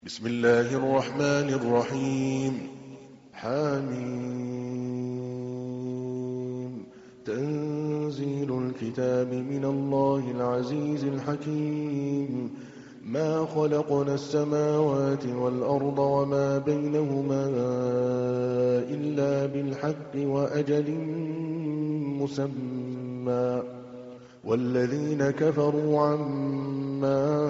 بسم الله الرحمن الرحيم. حميم. تنزيل الكتاب من الله العزيز الحكيم. ما خلقنا السماوات والأرض وما بينهما إلا بالحق وأجل مسمى، والذين كفروا عما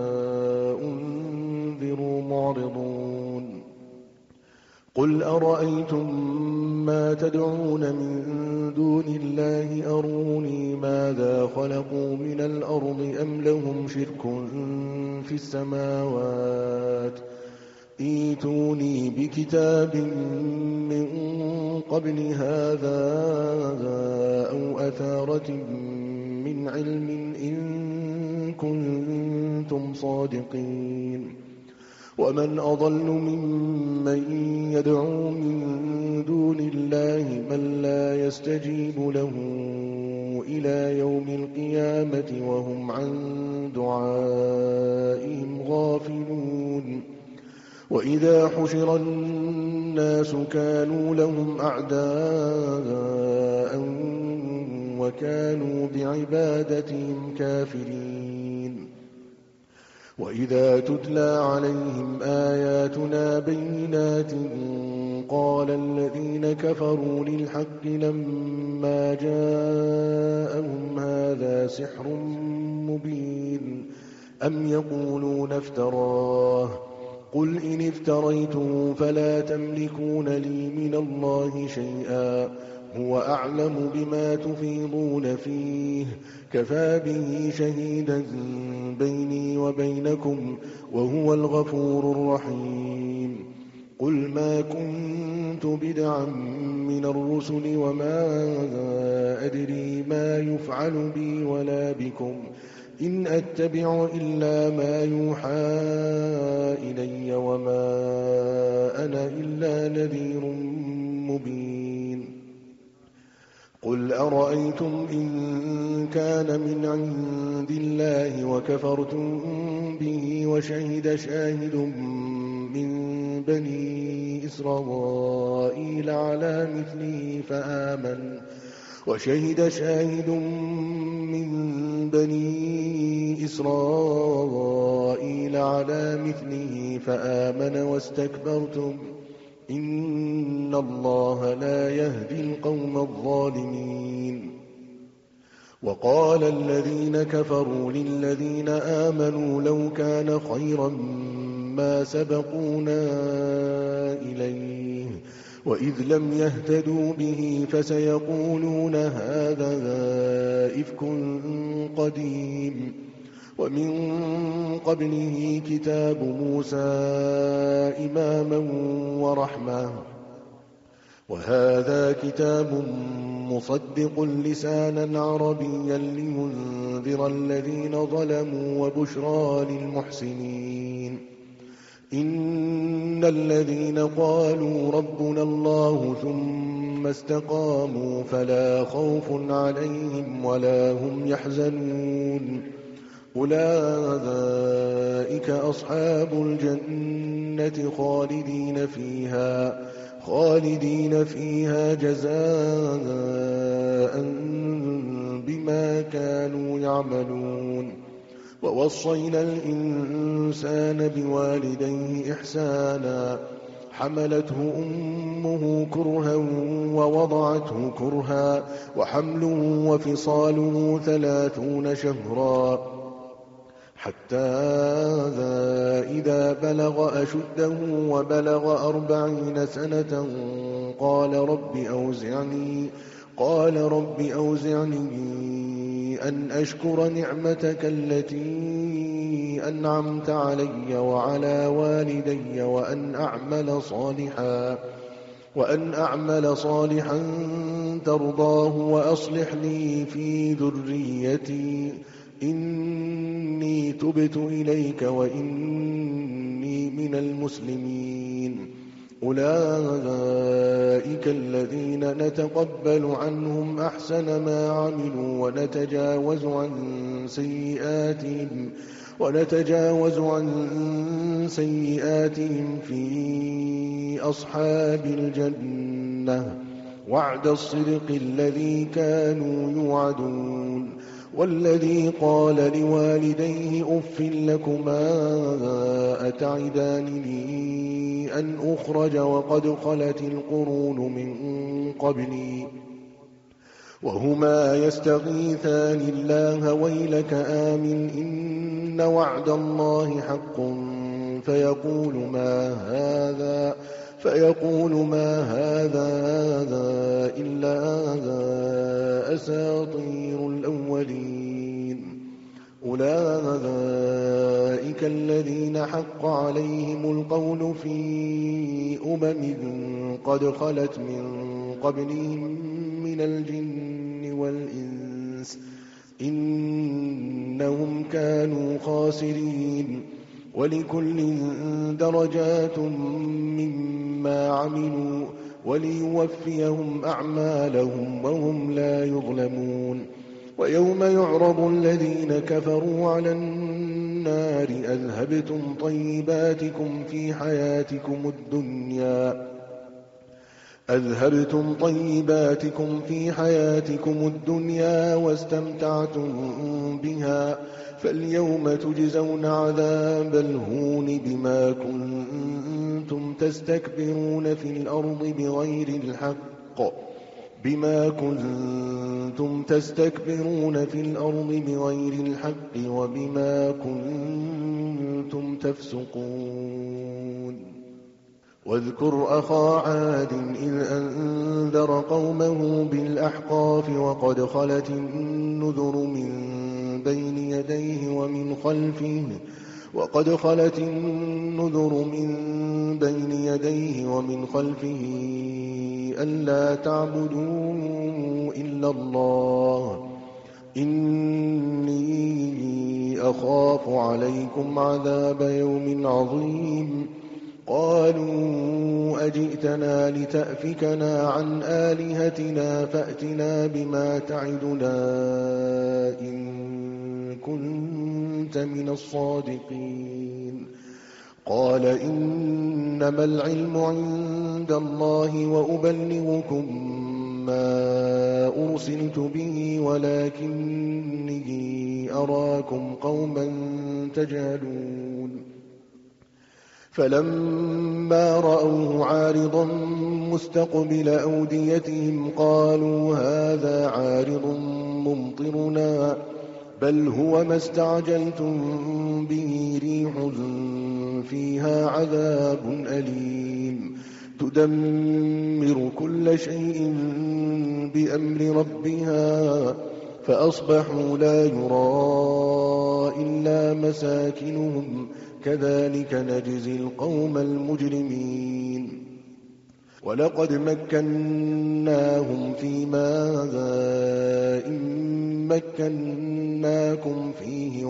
أنذروا معرضون. قل أرأيتم ما تدعون من دون الله أروني ماذا خلقوا من الأرض أم لهم شرك في السماوات، ائتوني بكتاب من قبل هذا أو أثارة من علم إن كنتم صادقين. ومن أضل ممن يدعو من دون الله من لا يستجيب له إلى يوم القيامة وهم عن دعائهم غافلون. وإذا حشر الناس كانوا لهم أعداء وكانوا بعبادتهم كافرين. وإذا تتلى عليهم آياتنا بينات قال الذين كفروا للحق لما جاءهم هذا سحر مبين أم يقولون افتراه، قل إن افتريته فلا تملكون لي من الله شيئا هو أعلم بما تفيضون فيه كفى به شهيدا بيني وبينكم وهو الغفور الرحيم. قل ما كنت بدعا من الرسل وما أدري ما يفعل بي ولا بكم إن أتبع إلا ما يوحى إلي وما أنا إلا نذير مبين. قل أرأيتم إن كان من عند الله وكفرتم به وشهد شاهد من بني إسرائيل على مثله فآمن واستكبرتم إن الله لا يهدي القوم الظالمين. وقال الذين كفروا للذين آمنوا لو كان خيرا ما سبقونا إليه وإذ لم يهتدوا به فسيقولون هذا إفك قديم. ومن قبله كتاب موسى إماما ورحمة وهذا كتاب مصدق لسانا عربيا لينذر الذين ظلموا وبشرى للمحسنين. إن الذين قالوا ربنا الله ثم استقاموا فلا خوف عليهم ولا هم يحزنون أولئك أصحاب الجنة خالدين فيها جزاء بما كانوا يعملون. ووصينا الإنسان بوالديه إحسانا حملته أمه كرها ووضعته كرها وحمله وفصاله 30 شهرا حتى إذا بلغ أشده وبلغ 40 سنة قال رب أوزعني أن أشكر نعمتك التي أنعمت علي وعلى والدي وأن أعمل صالحا ترضاه وأصلح لي في ذريتي إني تبت إليك وإني من المسلمين. أولئك الذين نتقبل عنهم أحسن ما عملوا ونتجاوز عن سيئاتهم ونتجاوز عن سيئاتهم في أصحاب الجنة وعد الصدق الذي كانوا يوعدون والذي قال لوالديه أف لكما أتعدانني أن أخرج وقد خلت القرون من قبلي وهما يستغيثان الله ويلك آمن إن وعد الله حق فيقول ما هذا إلا أساطير الأولين أولئك الذين حق عليهم القول في قد خلت من قبلهم من الجن والإنس إنهم كانوا خاسرين ولكل درجات مما عملوا وليوفيهم أعمالهم وهم لا يظلمون ويوم يعرض الذين كفروا على النار أذهبتم طيباتكم في حياتكم الدنيا واستمتعتم بها فاليوم تجزون عذاب الهون بما كنتم تستكبرون في الأرض بغير الحق وبما كنتم تفسقون واذكر أخا عاد إذ أنذر قومه بالأحقاف وقد خلت النذر من بين يديه ومن خلفه ألا تعبدوا إلا الله إني أخاف عليكم عذاب يوم عظيم قالوا أجئتنا لتأفكنا عن آلهتنا فأتنا بما تعدنا إن كنت من الصادقين قال إنما العلم عند الله وأبلغكم ما أرسلت به ولكني أراكم قوما تجهلون فلما رأوه عارضا مستقبل أوديتهم قالوا هذا عارض ممطرنا بل هو ما استعجلتم به ريح فيها عذاب أليم تدمر كل شيء بأمر ربها فأصبحوا لا يرى إلا مساكنهم كذلك نجزي القوم المجرمين ولقد مكناهم في ماء مكناكم فيه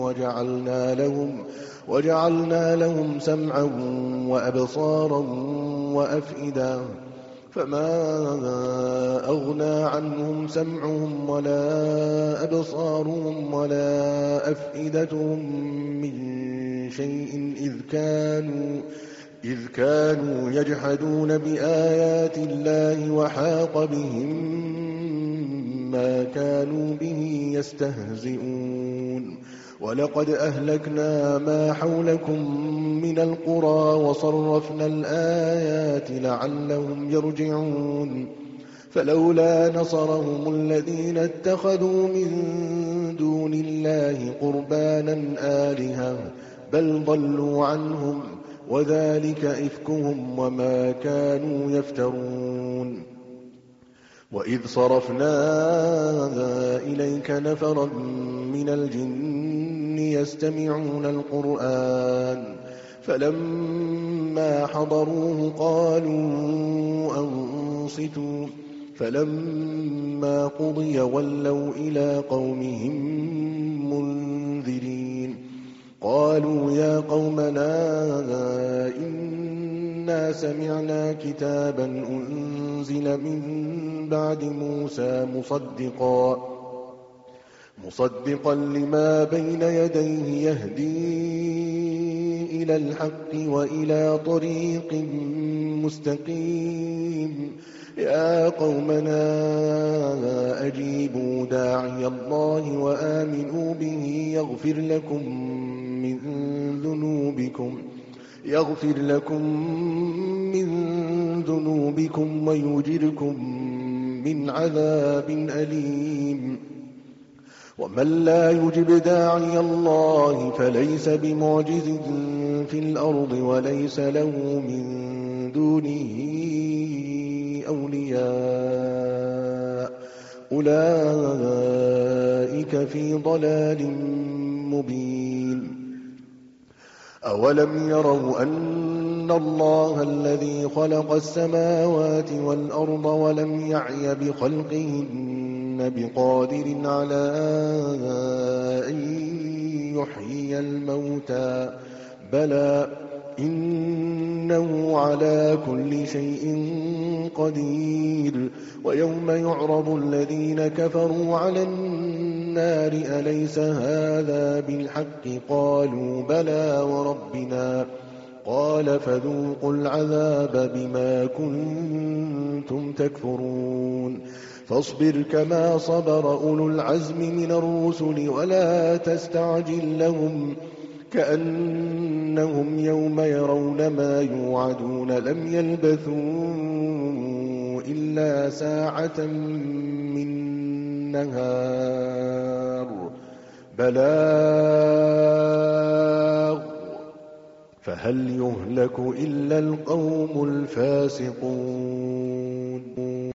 وجعلنا لهم سمعا وأبصارا وأفئدة فما أغنى عنهم سمعهم ولا أبصارهم ولا أفئدتهم من شيء إذ كانوا يجحدون بآيات الله وحاق بهم ما كانوا به يستهزئون ولقد أهلكنا ما حولكم من القرى وصرفنا الآيات لعلهم يرجعون فلولا نصرهم الذين اتخذوا من دون الله قربانا آلهة بل ضلوا عنهم وذلك إفكهم وما كانوا يفترون وإذ صرفنا إليك نفرا من الجن يستمعون القرآن فلما حضروه قالوا أنصتوا فلما قضي ولوا إلى قومهم منذرين قالوا يا قومنا إنا سمعنا كتابا أنزل من بعد موسى مصدقا لما بين يديه يهدي إلى الحق وإلى طريق مستقيم يا قومنا أجيبوا داعي الله وآمنوا به يغفر لكم من ذنوبكم ويجركم من عذاب أليم ومن لا يجب داعي الله فليس بمعجز في الأرض وليس له من دونه أولياء أولئك في ضلال مبين أولم يروا أن الله الذي خلق السماوات والأرض ولم يعي بخلقهن بقادر على أن يحيي الموتى بلى إنه على كل شيء قدير ويوم يعرض الذين كفروا على النار أليس هذا بالحق قالوا بلى وربنا قال فذوقوا العذاب بما كنتم تكفرون فاصبر كما صبر أولو العزم من الرسل ولا تستعجل لهم كأنهم يوم يرون ما يوعدون لم يلبثوا إلا ساعة من نهار بلاغ فهل يهلك إلا القوم الفاسقون